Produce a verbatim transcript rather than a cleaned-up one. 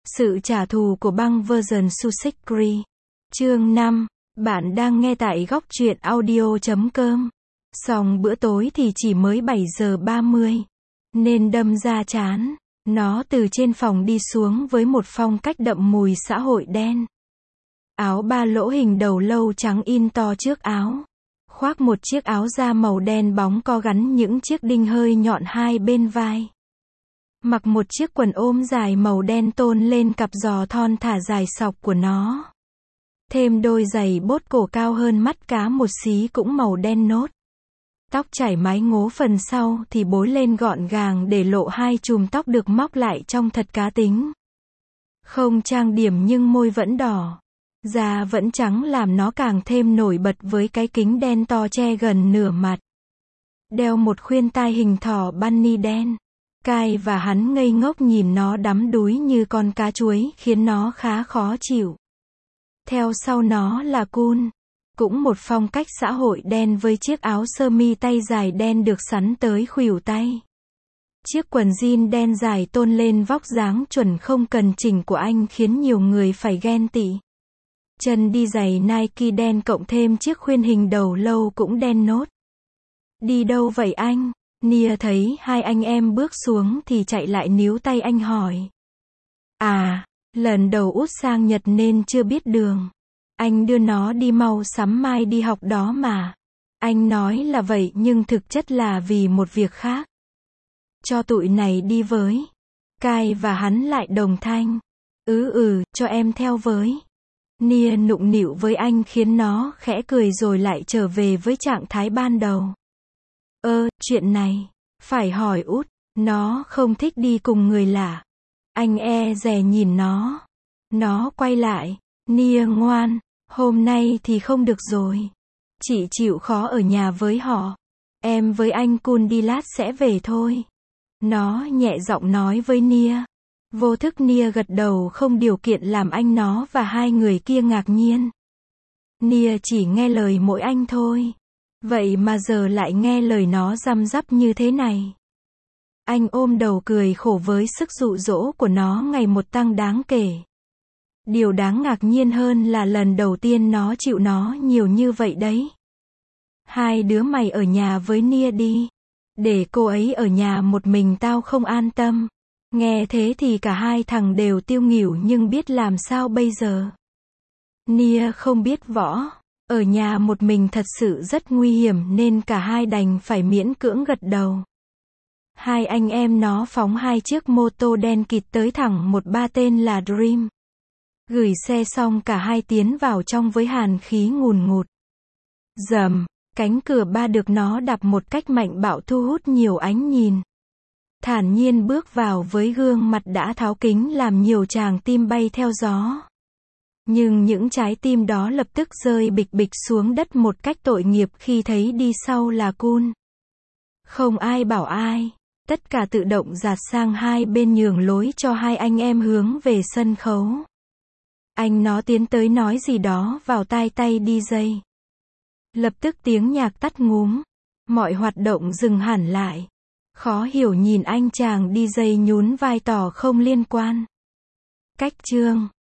Sự trả thù của băng version Susikri. Chương năm. Bạn đang nghe tại góc truyện audio chấm com. Xong bữa tối thì chỉ mới bảy giờ ba mươi. Nên đâm ra chán. Nó từ trên phòng đi xuống với một phong cách đậm mùi xã hội đen. Áo ba lỗ hình đầu lâu trắng in to trước áo. Khoác một chiếc áo da màu đen bóng co gắn những chiếc đinh hơi nhọn hai bên vai. Mặc một chiếc quần ôm dài màu đen tôn lên cặp giò thon thả dài sọc của nó. Thêm đôi giày bốt cổ cao hơn mắt cá một xí cũng màu đen nốt. Tóc chảy mái ngố phần sau thì bối lên gọn gàng để lộ hai chùm tóc được móc lại trông thật cá tính. Không trang điểm nhưng môi vẫn đỏ. Da vẫn trắng làm nó càng thêm nổi bật với cái kính đen to che gần nửa mặt. Đeo một khuyên tai hình thỏ bunny đen. Kai và hắn ngây ngốc nhìn nó đắm đuối như con cá chuối khiến nó khá khó chịu. Theo sau nó là Kun. Cũng một phong cách xã hội đen với chiếc áo sơ mi tay dài đen được sắn tới khuỷu tay. Chiếc quần jean đen dài tôn lên vóc dáng chuẩn không cần chỉnh của anh khiến nhiều người phải ghen tị. Chân đi giày Nike đen cộng thêm chiếc khuyên hình đầu lâu cũng đen nốt. Đi đâu vậy anh? Nia thấy hai anh em bước xuống thì chạy lại níu tay anh hỏi. À, lần đầu út sang Nhật nên chưa biết đường. Anh đưa nó đi mau sắm mai đi học đó mà. Anh nói là vậy nhưng thực chất là vì một việc khác. Cho tụi này đi với. Kai và hắn lại đồng thanh. Ừ ừ, cho em theo với. Nia nụng nịu với anh khiến nó khẽ cười rồi lại trở về với trạng thái ban đầu. Ơ, chuyện này, phải hỏi út, nó không thích đi cùng người lạ. Anh e dè nhìn nó. Nó quay lại, Nia ngoan, hôm nay thì không được rồi. Chị chịu khó ở nhà với họ. Em với anh Kun đi lát sẽ về thôi. Nó nhẹ giọng nói với Nia. Vô thức Nia gật đầu không điều kiện làm anh nó và hai người kia ngạc nhiên. Nia chỉ nghe lời mỗi anh thôi. Vậy mà giờ lại nghe lời nó răm rắp như thế này. Anh ôm đầu cười khổ với sức dụ dỗ của nó ngày một tăng đáng kể. Điều đáng ngạc nhiên hơn là lần đầu tiên nó chịu nó nhiều như vậy đấy. Hai đứa mày ở nhà với Nia đi. Để cô ấy ở nhà một mình tao không an tâm. Nghe thế thì cả hai thằng đều tiêu nghỉu nhưng biết làm sao bây giờ. Nia không biết võ. Ở nhà một mình thật sự rất nguy hiểm nên cả hai đành phải miễn cưỡng gật đầu. Hai anh em nó phóng hai chiếc mô tô đen kịt tới thẳng một ba tên là Dream. Gửi xe xong cả hai tiến vào trong với hàn khí ngùn ngụt. Rầm, cánh cửa ba được nó đạp một cách mạnh bạo thu hút nhiều ánh nhìn. Thản nhiên bước vào với gương mặt đã tháo kính làm nhiều tràng tim bay theo gió. Nhưng những trái tim đó lập tức rơi bịch bịch xuống đất một cách tội nghiệp khi thấy đi sau là Kun. Không ai bảo ai, tất cả tự động dạt sang hai bên nhường lối cho hai anh em hướng về sân khấu. Anh nó tiến tới nói gì đó vào tai tay đi dây. Lập tức tiếng nhạc tắt ngúm, mọi hoạt động dừng hẳn lại. Khó hiểu nhìn anh chàng đi dây nhún vai tỏ không liên quan. Cách chương